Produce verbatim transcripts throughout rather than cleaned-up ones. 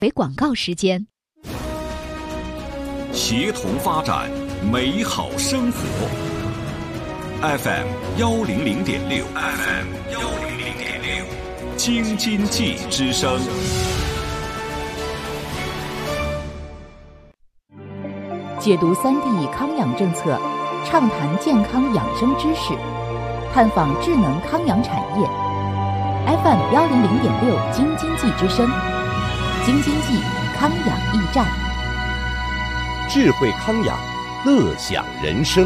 为广告时间。 协同发展，美好生活。F M 幺零零点六 ，F M 幺零零点六，京津冀之声。 解读三 D 康养政策，畅谈健康养生知识，探访智能康养产业。F M 幺零零点六，京津冀之声，京津冀康养驿站。 智慧康养，乐享人生。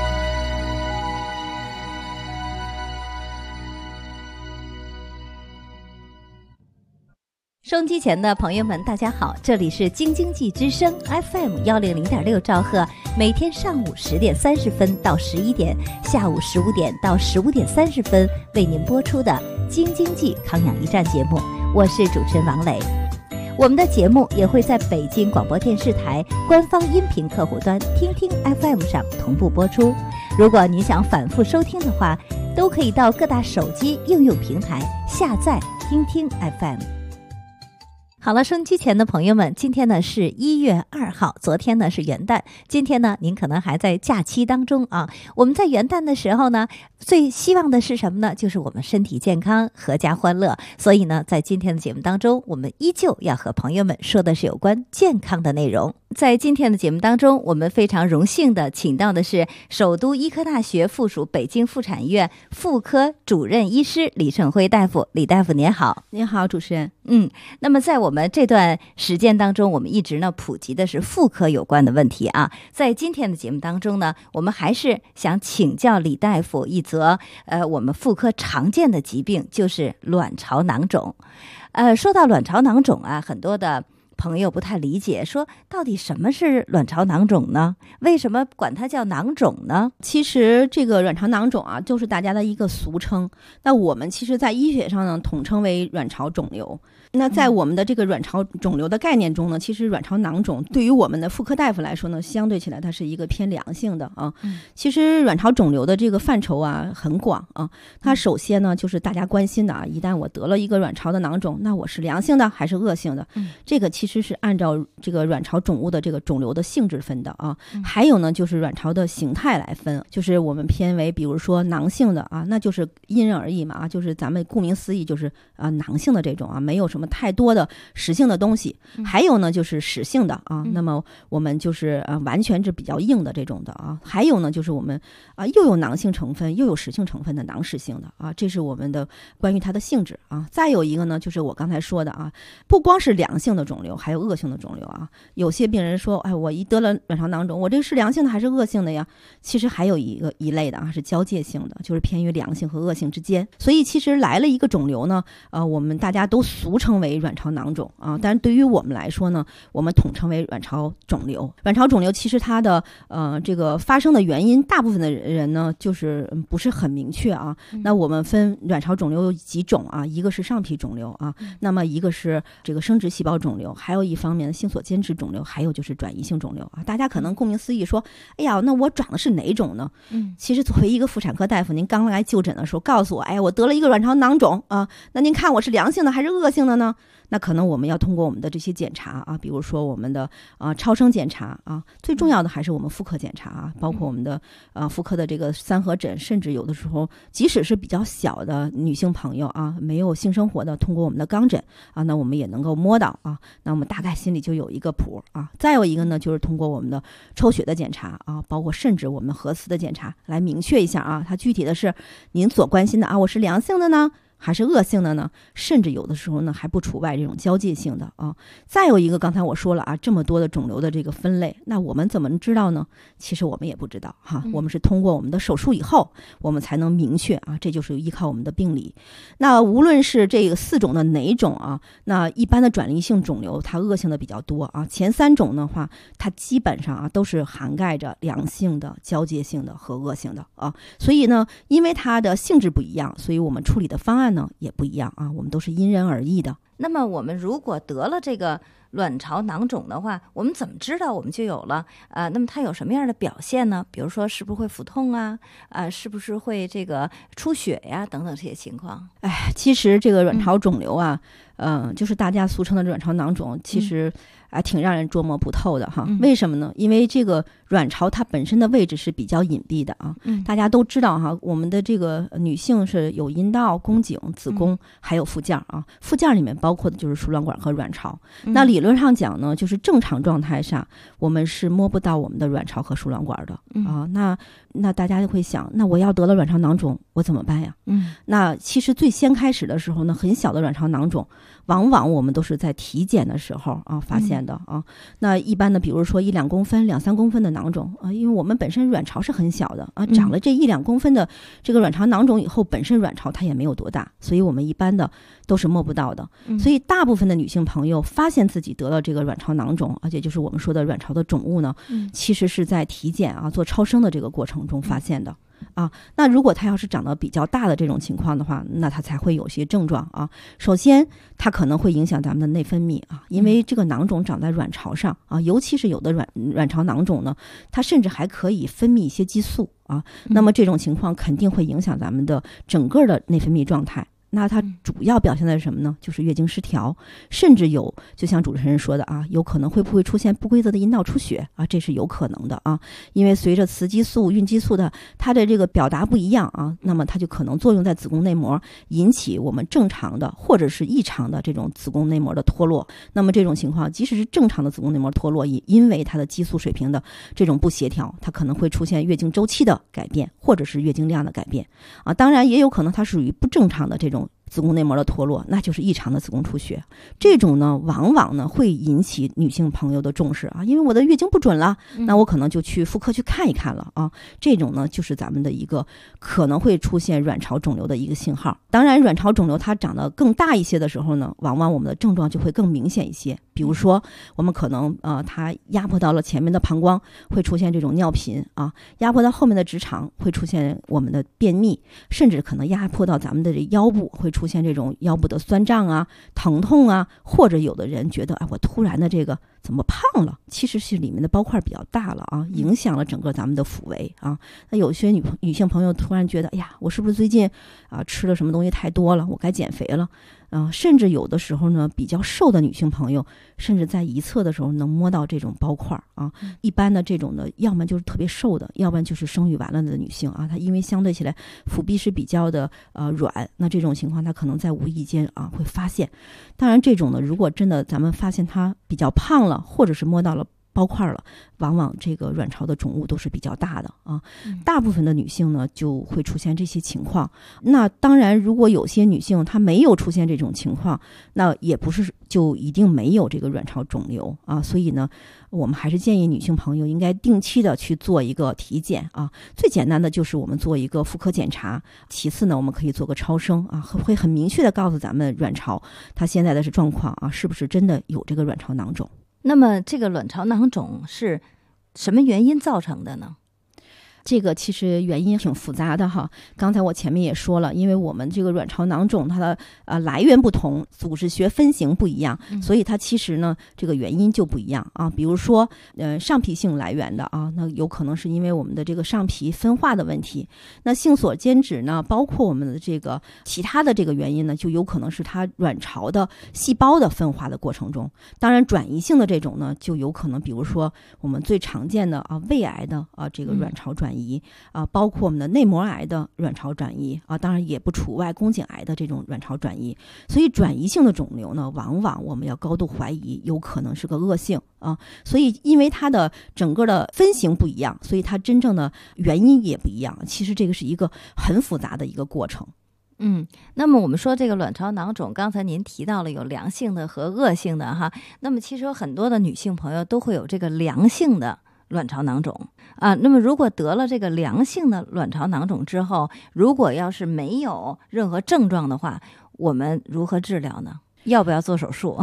收音机前的朋友们大家好，这里是京津冀之声 F M 幺零零点六兆赫，每天上午十点三十分到十一点，下午十五点到十五点三十分为您播出的京津冀康养驿站节目，我是主持人王磊。我们的节目也会在北京广播电视台官方音频客户端听听 F M 上同步播出。如果你想反复收听的话，都可以到各大手机应用平台下载听听 F M。好了，收音机前的朋友们，今天呢是一月二号，昨天呢是元旦，今天呢您可能还在假期当中啊。我们在元旦的时候呢，最希望的是什么呢？就是我们身体健康，阖家欢乐。所以呢，在今天的节目当中，我们依旧要和朋友们说的是有关健康的内容。在今天的节目当中，我们非常荣幸的请到的是首都医科大学附属北京妇产医院妇科主任医师李胜辉大夫。李大夫您好。 您好，主持人。 嗯，那么在我们这段时间当中，我们一直呢普及的是妇科有关的问题啊。在今天的节目当中呢，我们还是想请教李大夫一则呃我们妇科常见的疾病，就是卵巢囊肿。呃，说到卵巢囊肿啊，很多的朋友不太理解，说到底什么是卵巢囊肿呢？为什么管它叫囊肿呢？ 其实这个卵巢囊肿啊，就是大家的一个俗称。那我们其实在医学上呢，统称为卵巢肿瘤。那在我们的这个卵巢肿瘤的概念中呢，其实卵巢囊肿对于我们的妇科大夫来说呢，相对起来它是一个偏良性的啊。其实卵巢肿瘤的这个范畴啊很广啊。它首先呢就是大家关心的啊，一旦我得了一个卵巢的囊肿，那我是良性的还是恶性的？这个其实是按照这个卵巢肿物的这个肿瘤的性质分的啊。还有呢就是卵巢的形态来分，就是我们偏为比如说囊性的啊，那就是因人而异嘛啊，就是咱们顾名思义就是啊囊性的这种啊，没有什么太多的实性的东西。还有呢就是实性的啊，那么我们就是呃完全是比较硬的这种的啊。还有呢就是我们啊又有囊性成分又有实性成分的囊实性的啊，这是我们的关于它的性质啊。再有一个呢就是我刚才说的啊，不光是良性的肿瘤，还有恶性的肿瘤啊。有些病人说，哎，我一得了卵巢囊肿，我这个是良性的还是恶性的呀？其实还有一个一类的啊是交界性的，就是偏于良性和恶性之间。所以其实来了一个肿瘤呢，呃，我们大家都俗称为卵巢囊肿啊，但是对于我们来说呢，我们统称为卵巢肿瘤。卵巢肿瘤其实它的呃这个发生的原因，大部分的人呢就是不是很明确啊。那我们分卵巢肿瘤有几种啊，一个是上皮肿瘤啊，那么一个是这个生殖细胞肿瘤，还有一方面的性所间质肿瘤，还有就是转移性肿瘤啊。大家可能顾名思义说，哎呀，那我长的是哪种呢？嗯，其实作为一个妇产科大夫，您刚来就诊的时候告诉我，哎呀，我得了一个卵巢囊肿啊，那您看我是良性的还是恶性的呢？那可能我们要通过我们的这些检查啊，比如说我们的啊超声检查啊，最重要的还是我们妇科检查啊，包括我们的啊妇科的这个三合诊，甚至有的时候即使是比较小的女性朋友啊，没有性生活的，通过我们的肛诊啊，那我们也能够摸到啊，那我们大概心里就有一个谱啊。再有一个呢，就是通过我们的抽血的检查啊，包括甚至我们核磁的检查来明确一下啊，它具体的是您所关心的啊，我是良性的呢还是恶性的呢？甚至有的时候呢还不除外这种交界性的啊。再有一个，刚才我说了啊，这么多的肿瘤的这个分类，那我们怎么知道呢？其实我们也不知道哈，我们是通过我们的手术以后，我们才能明确啊，这就是依靠我们的病理。那无论是这个四种的哪种啊，那一般的转移性肿瘤它恶性的比较多啊，前三种的话，它基本上啊都是涵盖着良性的、交界性的和恶性的啊。所以呢，因为它的性质不一样，所以我们处理的方案呢也不一样啊，我们都是因人而异的。 那么我们如果得了这个卵巢囊肿的话，我们怎么知道我们就有了？呃，那么它有什么样的表现呢？比如说是不是会腹痛啊？啊、呃，是不是会这个出血呀？等等这些情况。 哎，其实这个卵巢肿瘤啊，嗯、呃，就是大家俗称的卵巢囊肿，其实啊、挺让人捉摸不透的哈。 嗯、 为什么呢？因为这个卵巢它本身的位置是比较隐蔽的啊。 嗯， 大家都知道哈，我们的这个女性是有阴道、宫颈、子宫，嗯、还有附件啊。附件里面包括的就是输卵管和卵巢。嗯、那理论上讲呢，就是正常状态下，我们是摸不到我们的卵巢和输卵管的、嗯、啊。那那大家就会想，那我要得了卵巢囊肿，我怎么办呀？ 嗯， 那其实最先开始的时候呢，很小的卵巢囊肿，往往我们都是在体检的时候啊发现的啊。那一般的，比如说一两公分、两三公分的囊肿啊，因为我们本身卵巢是很小的啊，长了这一两公分的这个卵巢囊肿以后，本身卵巢它也没有多大，所以我们一般的都是摸不到的。所以大部分的女性朋友发现自己得了这个卵巢囊肿，而且就是我们说的卵巢的肿物呢，其实是在体检啊做超声的这个过程中发现的。啊，那如果它要是长得比较大的这种情况的话，那它才会有些症状啊。首先，它可能会影响咱们的内分泌啊，因为这个囊肿长在卵巢上啊，尤其是有的卵卵巢囊肿呢，它甚至还可以分泌一些激素啊。那么这种情况肯定会影响咱们的整个的内分泌状态。那它主要表现在什么呢？就是月经失调，甚至有就像主持人说的啊，有可能会不会出现不规则的阴道出血啊？这是有可能的啊，因为随着雌激素、孕激素的它的这个表达不一样啊，那么它就可能作用在子宫内膜，引起我们正常的或者是异常的这种子宫内膜的脱落。那么这种情况，即使是正常的子宫内膜脱落，也因为它的激素水平的这种不协调，它可能会出现月经周期的改变，或者是月经量的改变啊。当然也有可能它属于不正常的这种子宫内膜的脱落，那就是异常的子宫出血。这种呢，往往呢会引起女性朋友的重视啊，因为我的月经不准了，那我可能就去妇科去看一看了啊。这种呢，就是咱们的一个可能会出现卵巢肿瘤的一个信号。当然，卵巢肿瘤它长得更大一些的时候呢，往往我们的症状就会更明显一些。比如说，我们可能呃，它压迫到了前面的膀胱，会出现这种尿频啊；压迫到后面的直肠，会出现我们的便秘，甚至可能压迫到咱们的这腰部，会出现这种腰部的酸胀啊、疼痛啊，或者有的人觉得，哎，我突然的这个怎么胖了？其实是里面的包块比较大了啊，影响了整个咱们的腹围啊。那有些女女性朋友突然觉得，哎呀，我是不是最近啊吃了什么东西太多了？我该减肥了。啊、呃，甚至有的时候呢，比较瘦的女性朋友，甚至在一侧的时候能摸到这种包块啊。嗯、一般的这种的，要么就是特别瘦的，要不然就是生育完了的女性啊。她因为相对起来腹壁是比较的呃软，那这种情况她可能在无意间啊会发现。当然，这种呢，如果真的咱们发现她比较胖了，或者是摸到了包块了，往往这个卵巢的肿物都是比较大的啊。大部分的女性呢就会出现这些情况。那当然，如果有些女性她没有出现这种情况，那也不是就一定没有这个卵巢肿瘤啊。所以呢，我们还是建议女性朋友应该定期的去做一个体检啊。最简单的就是我们做一个妇科检查，其次呢，我们可以做个超声啊，会很明确的告诉咱们卵巢它现在的是状况啊，是不是真的有这个卵巢囊肿。 那么这个卵巢囊肿是什么原因造成的呢？ 这个其实原因挺复杂的哈，刚才我前面也说了，因为我们这个卵巢囊肿它的呃来源不同，组织学分型不一样，所以它其实呢这个原因就不一样啊。比如说呃上皮性来源的啊，那有可能是因为我们的这个上皮分化的问题。那性锁间质呢，包括我们的这个其他的这个原因呢，就有可能是它卵巢的细胞的分化的过程中。当然转移性的这种呢，就有可能比如说我们最常见的啊胃癌的啊这个卵巢转移。移啊，包括我们的内膜癌的卵巢转移啊，当然也不除外宫颈癌的这种卵巢转移。所以转移性的肿瘤呢，往往我们要高度怀疑有可能是个恶性啊。所以因为它的整个的分型不一样，所以它真正的原因也不一样。其实这个是一个很复杂的一个过程。 嗯，那么我们说这个卵巢囊肿，刚才您提到了有良性的和恶性的哈，那么其实有很多的女性朋友都会有这个良性的卵巢囊肿啊，那么如果得了这个良性的卵巢囊肿之后，如果要是没有任何症状的话，我们如何治疗呢？要不要做手术？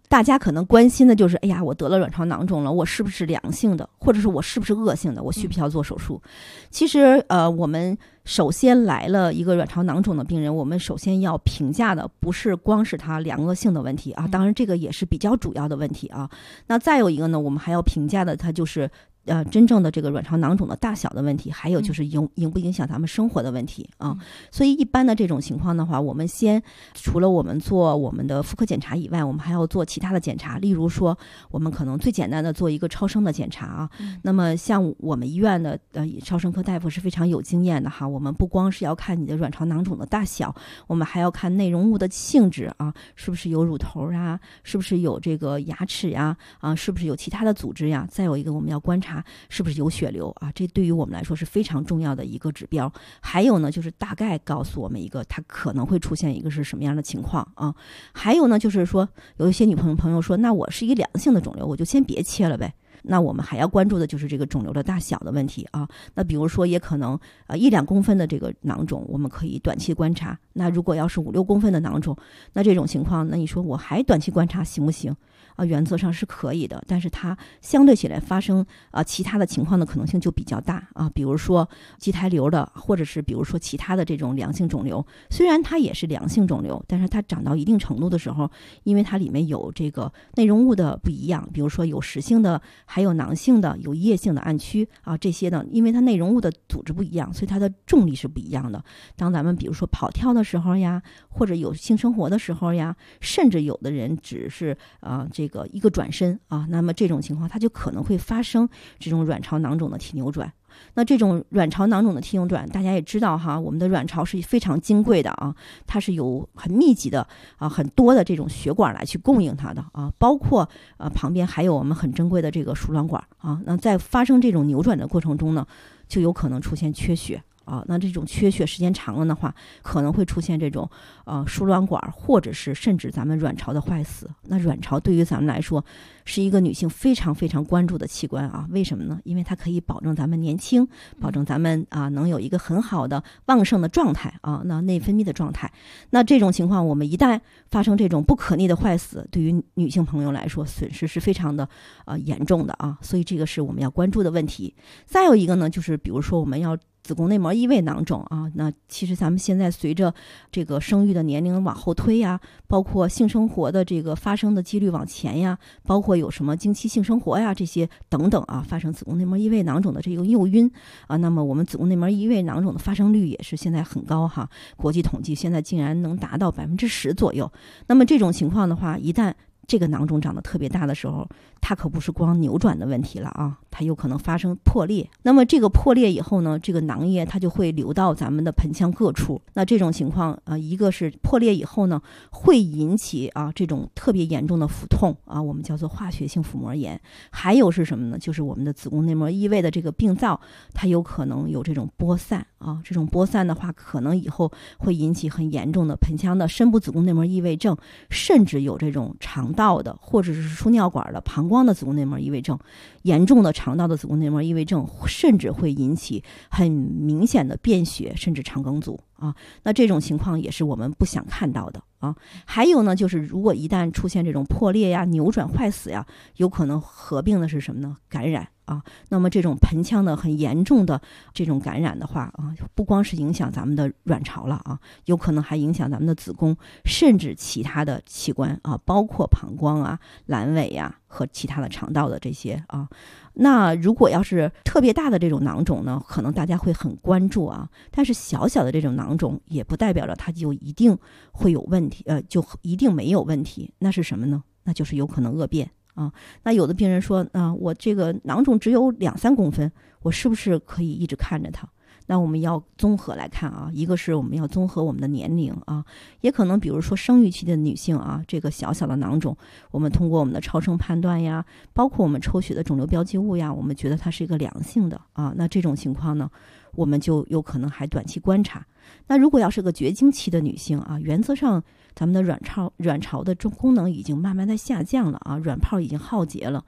大家可能关心的就是，哎呀，我得了卵巢囊肿了，我是不是良性的，或者是我是不是恶性的，我需不需要做手术？嗯、其实，呃，我们首先来了一个卵巢囊肿的病人，我们首先要评价的不是光是他良恶性的问题啊，当然这个也是比较主要的问题啊。那再有一个呢，我们还要评价的，它就是呃真正的这个卵巢囊肿的大小的问题，还有就是影影不影响咱们生活的问题啊。所以一般的这种情况的话，我们先除了我们做我们的妇科检查以外，我们还要做其他的检查，例如说我们可能最简单的做一个超声的检查啊。嗯、那么像我们医院的呃超声科大夫是非常有经验的哈，我们不光是要看你的卵巢囊肿的大小，我们还要看内容物的性质啊，是不是有乳头啊，是不是有这个牙齿呀，啊，是不是有其他的组织呀？再有一个我们要观察是不是有血流啊，这对于我们来说是非常重要的一个指标。还有呢，就是大概告诉我们一个它可能会出现一个是什么样的情况啊。还有呢，就是说有一些女朋友朋友说，那我是一个良性的肿瘤，我就先别切了呗。那我们还要关注的就是这个肿瘤的大小的问题啊。那比如说也可能呃一两公分的这个囊肿，我们可以短期观察。那如果要是五六公分的囊肿，那这种情况，那你说我还短期观察行不行？啊，原则上是可以的，但是它相对起来发生啊其他的情况的可能性就比较大啊。比如说畸胎瘤的，或者是比如说其他的这种良性肿瘤，虽然它也是良性肿瘤，但是它长到一定程度的时候，因为它里面有这个内容物的不一样，比如说有实性的，还有囊性的，有液性的暗区啊，这些呢，因为它内容物的组织不一样，所以它的重力是不一样的。当咱们比如说跑跳的时候呀，或者有性生活的时候呀，甚至有的人只是啊、呃、这个一个转身啊，那么这种情况它就可能会发生这种卵巢囊肿的体扭转。那这种卵巢囊肿的体扭转，大家也知道哈，我们的卵巢是非常金贵的啊，它是有很密集的啊很多的这种血管来去供应它的啊，包括呃旁边还有我们很珍贵的这个输卵管啊。那在发生这种扭转的过程中呢，就有可能出现缺血。啊，那这种缺血时间长了的话，可能会出现这种呃输卵管，或者是甚至咱们卵巢的坏死。那卵巢对于咱们来说是一个女性非常非常关注的器官啊，为什么呢？因为它可以保证咱们年轻，保证咱们啊能有一个很好的旺盛的状态啊，那内分泌的状态。那这种情况，我们一旦发生这种不可逆的坏死，对于女性朋友来说，损失是非常的呃严重的啊，所以这个是我们要关注的问题。再有一个呢，就是比如说我们要子宫内膜异位囊肿啊，那其实咱们现在随着这个生育的年龄往后推呀，包括性生活的这个发生的几率往前呀，包括有什么经期性生活呀这些等等啊，发生子宫内膜异位囊肿的这个诱因啊，那么我们子宫内膜异位囊肿的发生率也是现在很高哈，国际统计现在竟然能达到百分之十左右。那么这种情况的话，一旦这个囊肿长得特别大的时候，它可不是光扭转的问题了啊，它有可能发生破裂。那么这个破裂以后呢，这个囊液它就会流到咱们的盆腔各处。那这种情况啊、呃，一个是破裂以后呢，会引起啊这种特别严重的腹痛啊，我们叫做化学性腹膜炎。还有是什么呢？就是我们的子宫内膜异位的这个病灶，它有可能有这种播散啊，这种播散的话，可能以后会引起很严重的盆腔的深部子宫内膜异位症，甚至有这种肠道的或者是输尿管的膀胱的子宫内膜异位症，严重的肠道的子宫内膜异位症，甚至会引起很明显的便血，甚至肠梗阻啊。那这种情况也是我们不想看到的啊。还有呢，就是如果一旦出现这种破裂呀、扭转、坏死呀，有可能合并的是什么呢？感染啊。那么这种盆腔的很严重的这种感染的话啊，不光是影响咱们的卵巢了啊，有可能还影响咱们的子宫，甚至其他的器官啊，包括膀胱啊、阑尾呀、啊、和其他的肠道的这些啊。那如果要是特别大的这种囊肿呢，可能大家会很关注啊，但是小小的这种囊肿也不代表着它就一定会有问题，呃，就一定没有问题。那是什么呢？那就是有可能恶变啊。那有的病人说啊，我这个囊肿只有两三公分，我是不是可以一直看着它？那我们要综合来看啊，一个是我们要综合我们的年龄啊，也可能比如说生育期的女性啊，这个小小的囊肿，我们通过我们的超声判断呀，包括我们抽血的肿瘤标记物呀，我们觉得它是一个良性的啊，那这种情况呢，我们就有可能还短期观察。那如果要是个绝经期的女性啊，原则上咱们的卵巢卵巢的功能已经慢慢的下降了啊，卵泡已经耗竭了。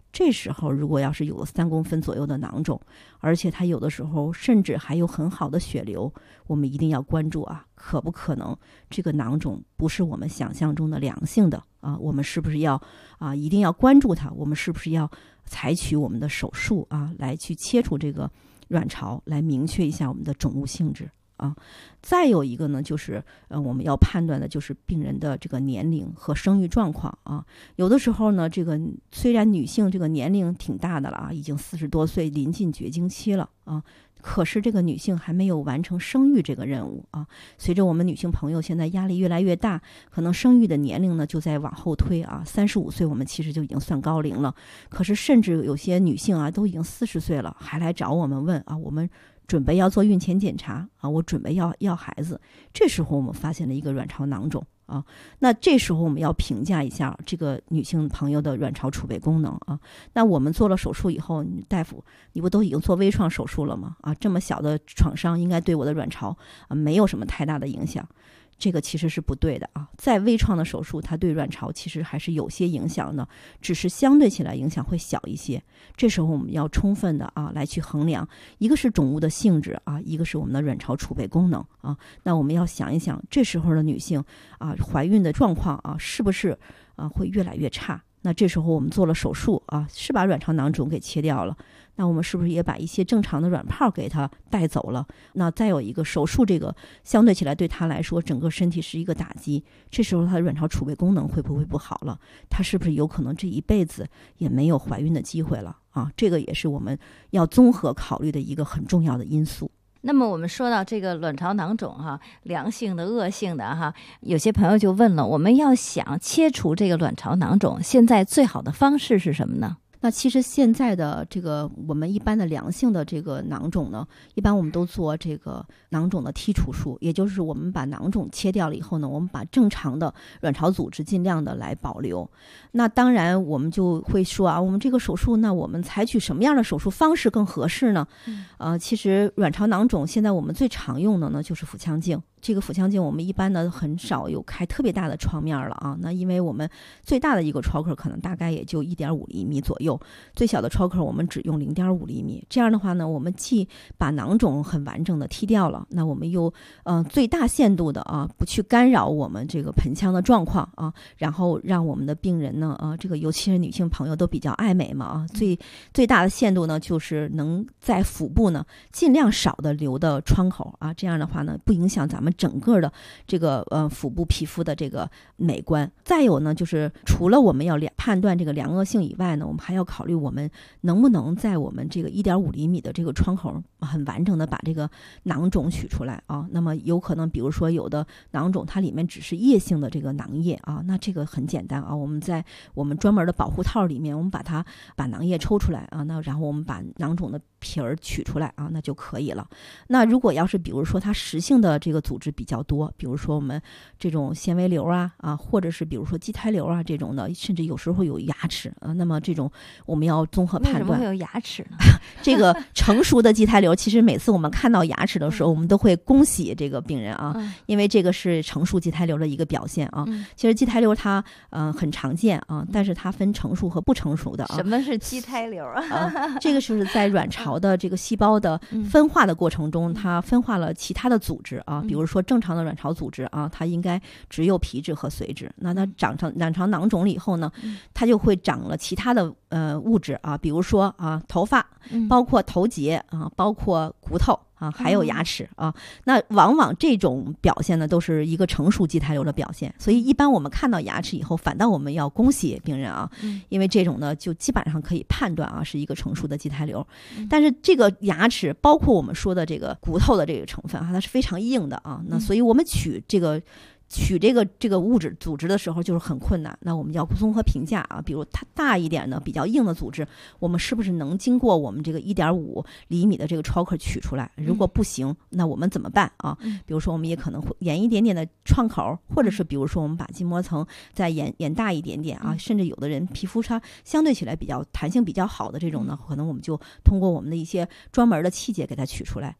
这时候如果要是有了三公分左右的囊肿，而且它有的时候甚至还有很好的血流，我们一定要关注啊，可不可能这个囊肿不是我们想象中的良性的啊？我们是不是要啊一定要关注它？我们是不是要采取我们的手术啊，来去切除这个卵巢，来明确一下我们的肿物性质啊？再有一个呢，就是呃，我们要判断的就是病人的这个年龄和生育状况啊。有的时候呢，这个虽然女性这个年龄挺大的了啊，已经四十多岁，临近绝经期了啊，可是这个女性还没有完成生育这个任务啊。随着我们女性朋友现在压力越来越大，可能生育的年龄呢就在往后推啊。三十五岁我们其实就已经算高龄了，可是甚至有些女性啊都已经四十岁了，还来找我们问啊，我们准备要做孕前检查啊，我准备要要孩子，这时候我们发现了一个卵巢囊肿啊，那这时候我们要评价一下这个女性朋友的卵巢储备功能啊。那我们做了手术以后，大夫你不都已经做微创手术了吗？啊，这么小的创伤应该对我的卵巢啊没有什么太大的影响。这个其实是不对的啊，在微创的手术，它对卵巢其实还是有些影响的，只是相对起来影响会小一些。这时候我们要充分的啊来去衡量，一个是肿物的性质啊，一个是我们的卵巢储备功能啊。那我们要想一想，这时候的女性啊，怀孕的状况啊，是不是啊会越来越差？那这时候我们做了手术啊，是把卵巢囊肿给切掉了，那我们是不是也把一些正常的卵泡给它带走了？那再有一个手术，这个相对起来对她来说整个身体是一个打击，这时候她的卵巢储备功能会不会不好了？她是不是有可能这一辈子也没有怀孕的机会了啊？这个也是我们要综合考虑的一个很重要的因素。 那么我们说到这个卵巢囊肿哈，良性的、恶性的哈，有些朋友就问了，我们要想切除这个卵巢囊肿，现在最好的方式是什么呢？ 那其实现在的这个我们一般的良性的这个囊肿呢，一般我们都做这个囊肿的剔除术，也就是我们把囊肿切掉了以后呢，我们把正常的卵巢组织尽量的来保留。那当然我们就会说啊，我们这个手术，那我们采取什么样的手术方式更合适呢？嗯、呃，其实卵巢囊肿现在我们最常用的呢就是腹腔镜。这个腹腔镜我们一般呢很少有开特别大的创面了啊，那因为我们最大的一个超口可能大概也就 一点五厘米左右，最小的超口我们只用 零点五厘米。这样的话呢，我们既把囊肿很完整的剔掉了，那我们又呃最大限度的啊不去干扰我们这个盆腔的状况啊，然后让我们的病人呢啊这个尤其是女性朋友都比较爱美嘛啊，最最大的限度呢就是能在腹部呢尽量少的留的窗口啊，这样的话呢不影响咱们整个的这个呃腹部皮肤的这个美观。再有呢，就是除了我们要判断这个良恶性以外呢，我们还要考虑我们能不能在我们这个 一点五厘米的这个窗口很完整的把这个囊肿取出来啊。那么有可能比如说有的囊肿它里面只是液性的这个囊液啊，那这个很简单啊，我们在我们专门的保护套里面，我们把它把囊液抽出来啊，那然后我们把囊肿的皮儿取出来啊，那就可以了。那如果要是比如说它实性的这个组织比较多，比如说我们这种纤维瘤啊啊，或者是比如说畸胎瘤啊这种的，甚至有时候会有牙齿啊，那么这种我们要综合判断。 为什么会有牙齿呢？ 这个成熟的畸胎瘤，其实每次我们看到牙齿的时候，我们都会恭喜这个病人啊，嗯、因为这个是成熟畸胎瘤的一个表现啊。嗯、其实畸胎瘤它呃很常见啊，但是它分成熟和不成熟的啊。 什么是畸胎瘤啊？ 啊这个是在卵巢的这个细胞的分化的过程中，它分化了其他的组织啊，比如说正常的卵巢组织啊，它应该只有皮质和髓质。那它长成卵巢囊肿了以后呢，它就会长了其他的呃物质啊，比如说啊头发，包括头节啊，包括骨头啊，还有牙齿啊。那往往这种表现呢，都是一个成熟畸胎瘤的表现。所以一般我们看到牙齿以后，反倒我们要恭喜病人啊，因为这种呢就基本上可以判断啊是一个成熟的畸胎瘤。但是这个牙齿包括我们说的这个骨头的这个成分啊，它是非常硬的啊。那所以我们取这个。取这个这个物质组织的时候就是很困难，那我们要综合评价啊，比如它大一点的比较硬的组织，我们是不是能经过我们这个 一点五厘米的这个超口取出来？如果不行，那我们怎么办啊？比如说我们也可能会延一点点的创口，或者是比如说我们把筋膜层再延延大一点点啊，甚至有的人皮肤它相对起来比较弹性比较好的这种呢，可能我们就通过我们的一些专门的器械给它取出来。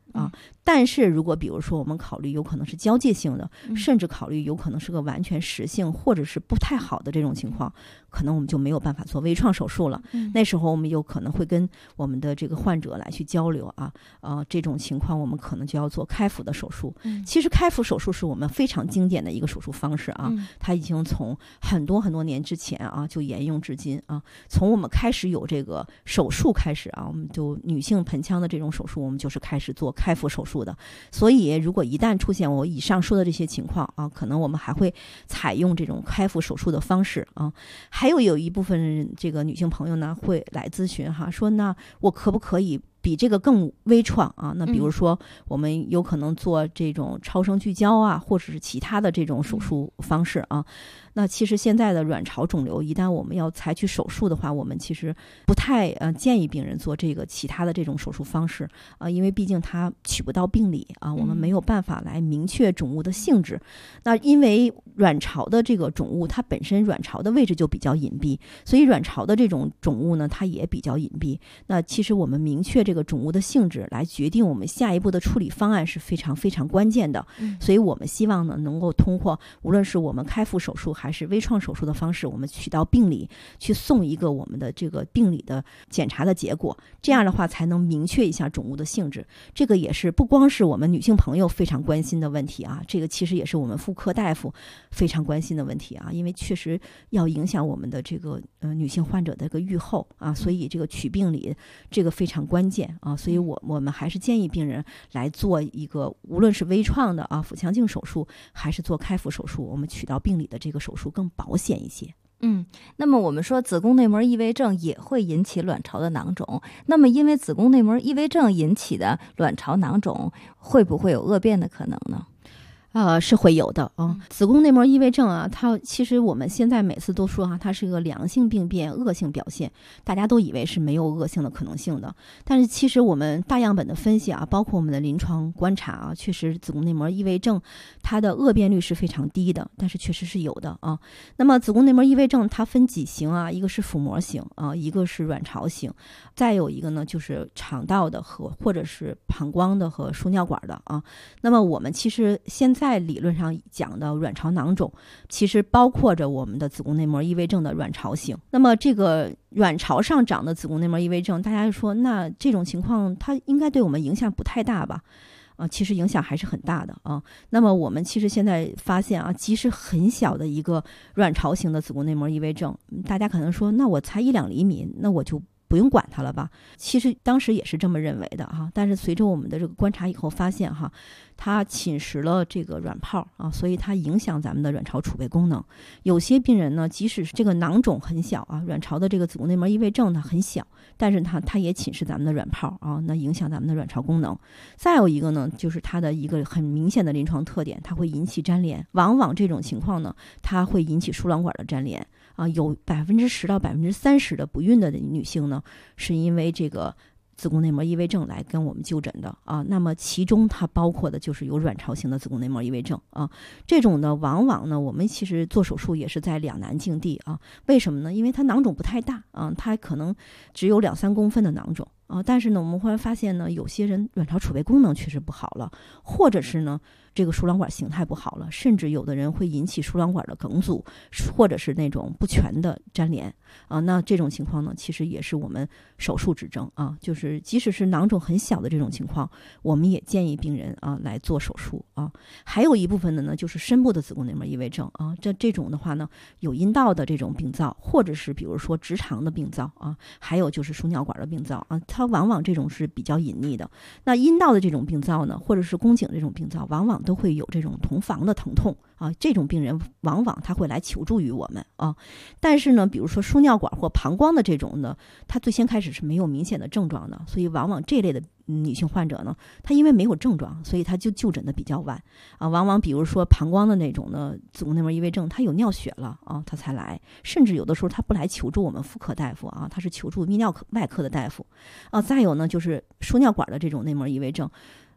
啊。但是如果比如说我们考虑有可能是交界性的，甚至考虑有可能是个完全实性或者是不太好的这种情况，可能我们就没有办法做微创手术了。那时候我们有可能会跟我们的这个患者来去交流啊，呃，这种情况我们可能就要做开腹的手术。其实开腹手术是我们非常经典的一个手术方式啊，它已经从很多很多年之前啊就沿用至今啊。从我们开始有这个手术开始啊，我们就女性盆腔的这种手术，我们就是开始做开腹手术的。所以如果一旦出现我以上说的这些情况啊，可能我们还会采用这种开腹手术的方式啊。还有有一部分这个女性朋友呢会来咨询哈，说那我可不可以比这个更微创啊？那比如说我们有可能做这种超声聚焦啊，或者是其他的这种手术方式啊。那其实现在的卵巢肿瘤，一旦我们要采取手术的话，我们其实不太呃建议病人做这个其他的这种手术方式啊、呃，因为毕竟它取不到病理啊，我们没有办法来明确肿物的性质。那因为卵巢的这个肿物，它本身卵巢的位置就比较隐蔽，所以卵巢的这种肿物呢，它也比较隐蔽。那其实我们明确这个肿物的性质，来决定我们下一步的处理方案是非常非常关键的。所以我们希望呢，能够通过无论是我们开腹手术还是微创手术的方式，我们取到病理，去送一个我们的这个病理的检查的结果，这样的话才能明确一下肿物的性质。这个也是不光是我们女性朋友非常关心的问题啊，这个其实也是我们妇科大夫非常关心的问题啊，因为确实要影响我们的这个呃女性患者的一个预后啊，所以这个取病理这个非常关键啊，所以我我们还是建议病人来做一个无论是微创的啊腹腔镜手术，还是做开腹手术，我们取到病理的这个手术更保险一些。 嗯，那么我们说子宫内膜异位症也会引起卵巢的囊肿，那么因为子宫内膜异位症引起的卵巢囊肿会不会有恶变的可能呢？ 呃，是会有的啊。子宫内膜异位症啊，它其实我们现在每次都说啊，它是一个良性病变，恶性表现，大家都以为是没有恶性的可能性的。但是其实我们大样本的分析啊，包括我们的临床观察啊，确实子宫内膜异位症它的恶变率是非常低的，但是确实是有的啊。那么子宫内膜异位症它分几型啊？一个是腹膜型啊，一个是卵巢型，再有一个呢就是肠道的和或者是膀胱的和输尿管的啊。那么我们其实现在在理论上讲的卵巢囊肿，其实包括着我们的子宫内膜异位症的卵巢型。那么这个卵巢上长的子宫内膜异位症，大家说那这种情况它应该对我们影响不太大吧？啊，其实影响还是很大的啊。那么我们其实现在发现啊，即使很小的一个卵巢型的子宫内膜异位症，大家可能说那我才一两厘米，那我就不用管它了吧？其实当时也是这么认为的哈，但是随着我们的这个观察以后发现哈，它侵蚀了这个卵泡啊，所以它影响咱们的卵巢储备功能。有些病人呢，即使是这个囊肿很小啊，卵巢的这个子宫内膜异位症它很小，但是它它也侵蚀咱们的卵泡啊，那影响咱们的卵巢功能。再有一个呢，就是它的一个很明显的临床特点，它会引起粘连。往往这种情况呢，它会引起输卵管的粘连。啊，有百分之十到百分之三十的不孕的女性呢，是因为这个子宫内膜异位症来跟我们就诊的啊。那么其中它包括的就是有卵巢型的子宫内膜异位症啊。这种呢，往往呢，我们其实做手术也是在两难境地啊。为什么呢？因为它囊肿不太大啊，它可能只有两三公分的囊肿啊。但是呢，我们会发现呢，有些人卵巢储备功能确实不好了，或者是呢，这个输卵管形态不好了，甚至有的人会引起输卵管的梗阻，或者是那种不全的粘连啊。那这种情况呢，其实也是我们手术指征啊，就是即使是囊肿很小的这种情况，我们也建议病人啊来做手术啊。还有一部分的呢，就是深部的子宫内膜异位症啊，这这种的话呢，有阴道的这种病灶，或者是比如说直肠的病灶啊，还有就是输尿管的病灶啊，它往往这种是比较隐匿的。那阴道的这种病灶呢，或者是宫颈这种病灶，往往都会有这种同房的疼痛啊，这种病人往往他会来求助于我们啊。但是呢，比如说输尿管或膀胱的这种呢，它最先开始是没有明显的症状的，所以往往这类的女性患者呢，她因为没有症状，所以她就就诊的比较晚啊。往往比如说膀胱的那种呢，子宫内膜异位症，她有尿血了啊，她才来，甚至有的时候她不来求助我们妇科大夫啊，她是求助泌尿科外科的大夫啊。再有呢，就是输尿管的这种内膜异位症。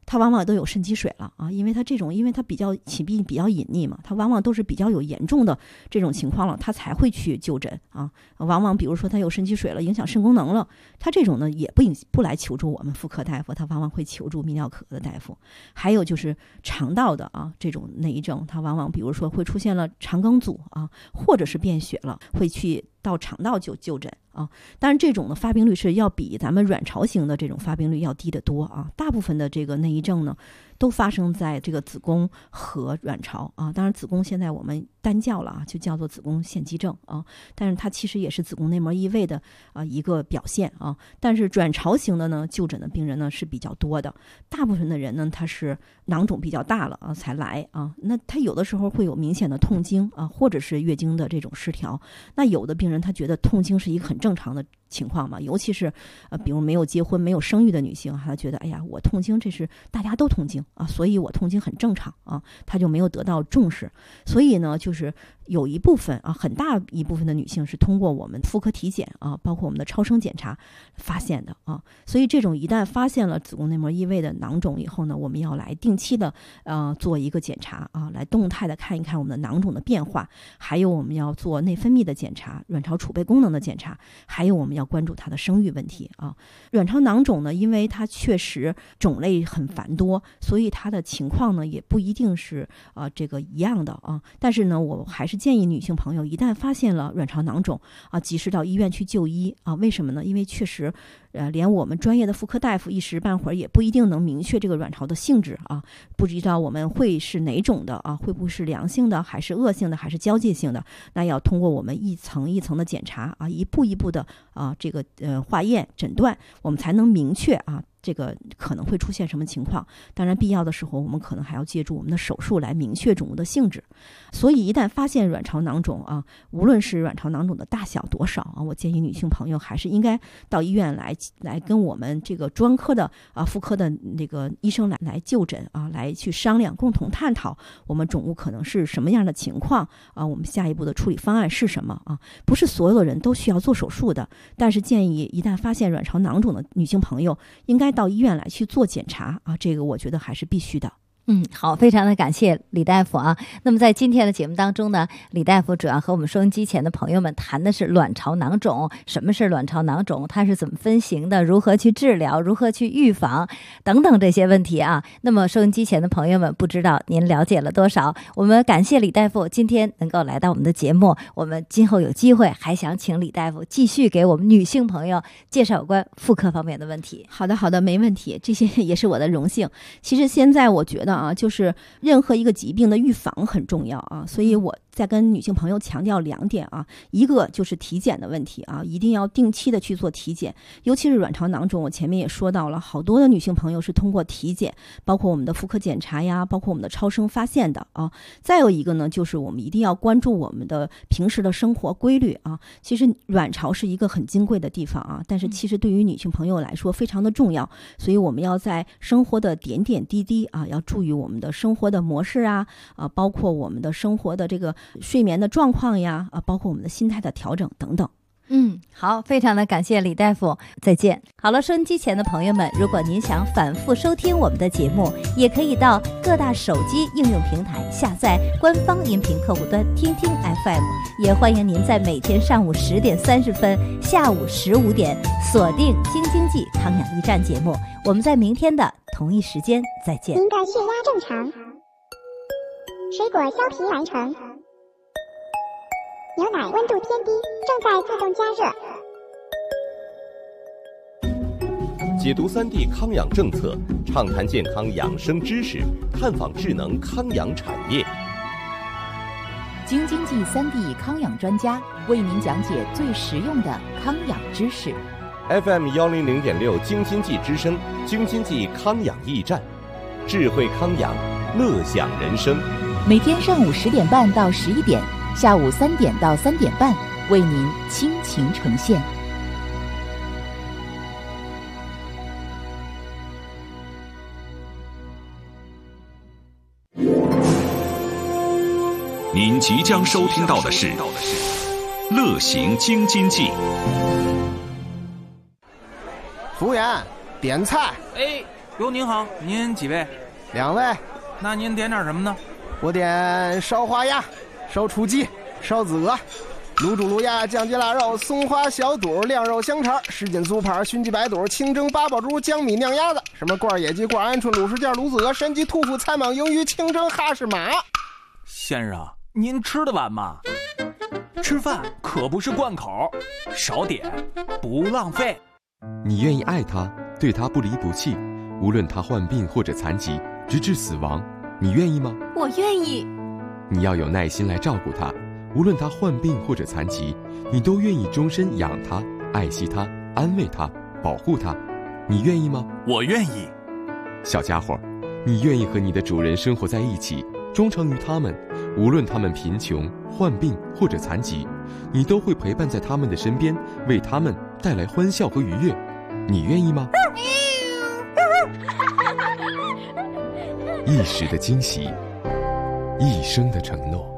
它往往都有肾积水了啊，因为它这种，因为它比较起病比较隐匿嘛，它往往都是比较有严重的这种情况了，它才会去就诊啊。往往比如说它有肾积水了，影响肾功能了，它这种呢也不不来求助我们妇科大夫，它往往会求助泌尿科的大夫。还有就是肠道的啊这种内异症，它往往比如说会出现了肠梗阻啊，或者是便血了，会去到肠道就就诊啊。当然这种的发病率是要比咱们卵巢型的这种发病率要低得多啊。大部分的这个内异症呢都发生在这个子宫和卵巢啊。当然子宫现在我们单叫了啊，就叫做子宫腺肌症啊，但是它其实也是子宫内膜异位的啊一个表现啊。但是卵巢型的呢，就诊的病人呢是比较多的，大部分的人呢他是囊肿比较大了啊才来啊。那他有的时候会有明显的痛经啊，或者是月经的这种失调。那有的病人他觉得痛经是一个很正常的情况嘛，尤其是呃，比如没有结婚、没有生育的女性，她觉得哎呀，我痛经这是大家都痛经啊，所以我痛经很正常啊，她就没有得到重视。所以呢，就是有一部分啊，很大一部分的女性是通过我们妇科体检啊，包括我们的超声检查发现的啊。所以这种一旦发现了子宫内膜异位的囊肿以后呢，我们要来定期的呃做一个检查啊，来动态的看一看我们的囊肿的变化，还有我们要做内分泌的检查、卵巢储备功能的检查，还有我们要关注它的生育问题啊。卵巢囊肿呢，因为它确实种类很繁多，所以它的情况呢也不一定是呃这个一样的啊。但是呢，我还是建议女性朋友一旦发现了卵巢囊肿啊，及时到医院去就医啊。为什么呢？因为确实呃，连我们专业的妇科大夫一时半会儿也不一定能明确这个卵巢的性质啊，不知道我们会是哪种的啊，会不会是良性的，还是恶性的，还是交界性的？那要通过我们一层一层的检查啊，一步一步的啊，这个呃化验诊断，我们才能明确啊。这个可能会出现什么情况？当然，必要的时候，我们可能还要借助我们的手术来明确肿物的性质。所以，一旦发现卵巢囊肿啊，无论是卵巢囊肿的大小多少啊，我建议女性朋友还是应该到医院来，来跟我们这个专科的啊妇科的那个医生来来就诊啊，来去商量，共同探讨我们肿物可能是什么样的情况啊，我们下一步的处理方案是什么啊？不是所有的人都需要做手术的，但是建议一旦发现卵巢囊肿的女性朋友，应该到医院来去做检查啊，这个我觉得还是必须的。 嗯，好，非常的感谢李大夫啊。那么在今天的节目当中呢，李大夫主要和我们收音机前的朋友们谈的是卵巢囊肿，什么是卵巢囊肿，它是怎么分型的，如何去治疗，如何去预防等等这些问题啊。那么收音机前的朋友们，不知道您了解了多少？我们感谢李大夫今天能够来到我们的节目，我们今后有机会还想请李大夫继续给我们女性朋友介绍有关妇科方面的问题。 好的，好的，没问题，这些也是我的荣幸。其实现在我觉得啊，就是任何一个疾病的预防很重要啊，所以我再跟女性朋友强调两点啊，一个就是体检的问题啊，一定要定期的去做体检，尤其是卵巢囊肿，我前面也说到了，好多的女性朋友是通过体检，包括我们的妇科检查呀，包括我们的超声发现的啊。再有一个呢，就是我们一定要关注我们的平时的生活规律啊。其实卵巢是一个很金贵的地方啊，但是其实对于女性朋友来说非常的重要，所以我们要在生活的点点滴滴啊，要注意我们的生活的模式啊，啊，包括我们的生活的这个睡眠的状况呀，啊，包括我们的心态的调整等等。 嗯，好，非常的感谢李大夫，再见。好了，收音机前的朋友们，如果您想反复收听我们的节目，也可以到各大手机应用平台下载官方音频客户端听听 F M， 也欢迎您在每天上午十点三十分、下午十五点锁定京津冀康养驿站节目。我们在明天的同一时间再见。 您的血压正常，水果削皮完成，牛奶温度偏低，正在自动加热。 解读三 D 康养政策，畅谈健康养生知识，探访智能康养产业。 京津冀三 D 康养专家为您讲解最实用的康养知识。 F M 幺零零点六京津冀之声，京津冀康养驿站，智慧康养，乐享人生。 每天上午十点半到十一点，下午三点到三点半，为您倾情呈现。 您即将收听到的是《乐行京津冀》。 服务员，点菜。 哎， 哟，您好，您几位？ 两位。 那您点点什么呢？ 我点烧花鸭、烧雏鸡、烧子鹅、卤煮卤鸭、酱鸡腊肉、松花小肚、晾肉香肠、什锦酥盘、熏鸡白肚、清蒸八宝猪、江米酿鸭子，什么罐野鸡、罐鹌鹑、卤什件、卤子鹅、山鸡、兔脯、菜蟒、银鱼、清蒸哈士马。 先生，您吃得完吗？吃饭可不是灌口，少点不浪费。 你愿意爱他，对他不离不弃，无论他患病或者残疾，直至死亡，你愿意吗？ 我愿意。 你要有耐心来照顾他，无论他患病或者残疾，你都愿意终身养他、爱惜他、安慰他、保护他，你愿意吗？ 我愿意。 小家伙，你愿意和你的主人生活在一起，忠诚于他们，无论他们贫穷、患病或者残疾，你都会陪伴在他们的身边，为他们带来欢笑和愉悦，你愿意吗？一时的惊喜，一生的承诺。